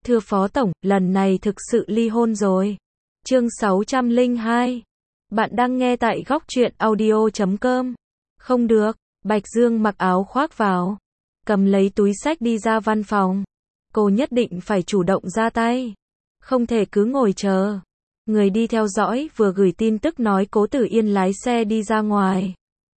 Thưa Phó Tổng, lần này thực sự ly hôn rồi. Chương 602. Bạn đang nghe tại góc truyện audio.com. Không được, Bạch Dương mặc áo khoác vào, cầm lấy túi xách đi ra văn phòng. Cô nhất định phải chủ động ra tay, không thể cứ ngồi chờ. Người đi theo dõi vừa gửi tin tức nói Cố Tử Yên lái xe đi ra ngoài.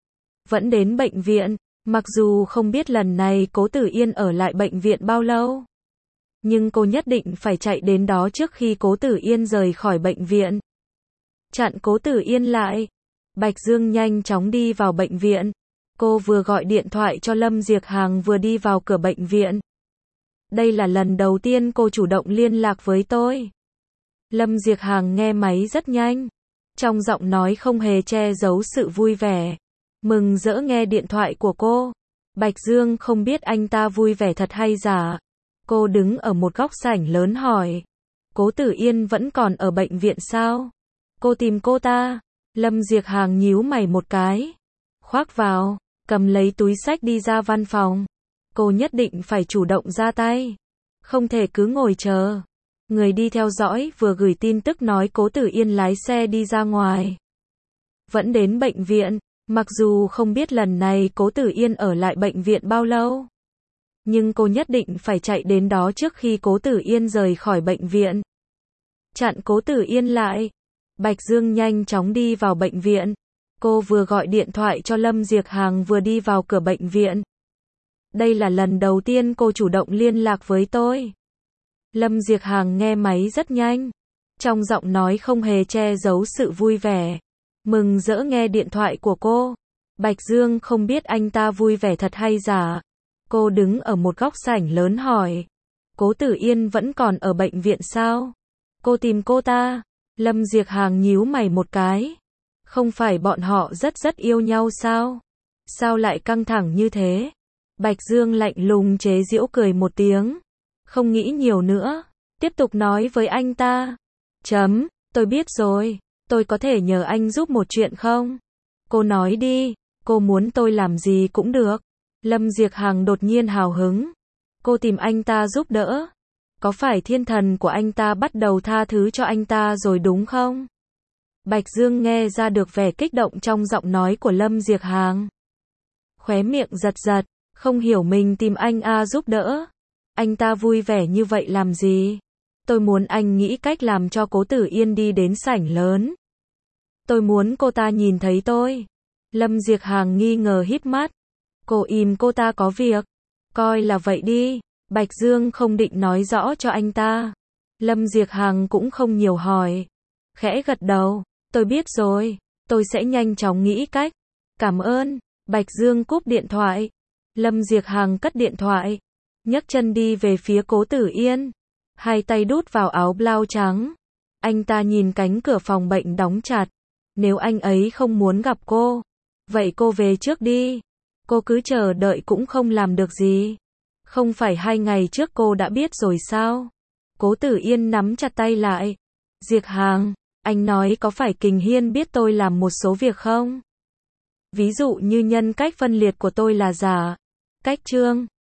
Vẫn đến bệnh viện, mặc dù không biết lần này Cố Tử Yên ở lại bệnh viện bao lâu, nhưng cô nhất định phải chạy đến đó trước khi Cố Tử Yên rời khỏi bệnh viện. Chặn Cố Tử Yên lại. Bạch Dương nhanh chóng đi vào bệnh viện. Cô vừa gọi điện thoại cho Lâm Diệc Hàng vừa đi vào cửa bệnh viện. Đây là lần đầu tiên cô chủ động liên lạc với tôi. Lâm Diệc Hàng nghe máy rất nhanh, trong giọng nói không hề che giấu sự vui vẻ, mừng rỡ nghe điện thoại của cô. Bạch Dương không biết anh ta vui vẻ thật hay giả. Cô đứng ở một góc sảnh lớn hỏi, Cố Tử Yên vẫn còn ở bệnh viện sao? Cô tìm cô ta? Lâm Diệc Hàng nhíu mày một cái, khoác vào, cầm lấy túi xách đi ra văn phòng. Cô nhất định phải chủ động ra tay, không thể cứ ngồi chờ. Người đi theo dõi vừa gửi tin tức nói Cố Tử Yên lái xe đi ra ngoài. Vẫn đến bệnh viện, mặc dù không biết lần này Cố Tử Yên ở lại bệnh viện bao lâu, nhưng cô nhất định phải chạy đến đó trước khi Cố Tử Yên rời khỏi bệnh viện. Chặn Cố Tử Yên lại. Bạch Dương nhanh chóng đi vào bệnh viện. Cô vừa gọi điện thoại cho Lâm Diệc Hàng vừa đi vào cửa bệnh viện. Đây là lần đầu tiên cô chủ động liên lạc với tôi. Lâm Diệc Hàng nghe máy rất nhanh, trong giọng nói không hề che giấu sự vui vẻ, mừng rỡ nghe điện thoại của cô. Bạch Dương không biết anh ta vui vẻ thật hay giả. Cô đứng ở một góc sảnh lớn hỏi, Cố Tử Yên vẫn còn ở bệnh viện sao? Cô tìm cô ta? Lâm Diệc Hàng nhíu mày một cái. Không phải bọn họ rất yêu nhau sao? Sao lại căng thẳng như thế? Bạch Dương lạnh lùng chế giễu cười một tiếng. Không nghĩ nhiều nữa, tiếp tục nói với anh ta. Tôi biết rồi, tôi có thể nhờ anh giúp một chuyện không? Cô nói đi, cô muốn tôi làm gì cũng được. Lâm Diệc Hàng đột nhiên hào hứng. Cô tìm anh ta giúp đỡ. Có phải thiên thần của anh ta bắt đầu tha thứ cho anh ta rồi đúng không? Bạch Dương nghe ra được vẻ kích động trong giọng nói của Lâm Diệc Hàng. Khóe miệng giật, không hiểu mình tìm anh giúp đỡ. Anh ta vui vẻ như vậy làm gì? Tôi muốn anh nghĩ cách làm cho Cố Tử Yên đi đến sảnh lớn. Tôi muốn cô ta nhìn thấy tôi. Lâm Diệc Hàng nghi ngờ híp mắt. Cô im cô ta có việc. Coi là vậy đi. Bạch Dương không định nói rõ cho anh ta. Lâm Diệc Hàng cũng không nhiều hỏi. Khẽ gật đầu. Tôi biết rồi. Tôi sẽ nhanh chóng nghĩ cách. Cảm ơn. Bạch Dương cúp điện thoại. Lâm Diệc Hàng cất điện thoại, nhấc chân đi về phía Cố Tử Yên. Hai tay đút vào áo blau trắng. Anh ta nhìn cánh cửa phòng bệnh đóng chặt. Nếu anh ấy không muốn gặp cô, vậy cô về trước đi. Cô cứ chờ đợi cũng không làm được gì. Không phải 2 ngày trước cô đã biết rồi sao? Cố Tử Yên nắm chặt tay lại. Diệc Hàng, anh nói có phải Kình Hiên biết tôi làm một số việc không? Ví dụ như nhân cách phân liệt của tôi là giả. Cách Trương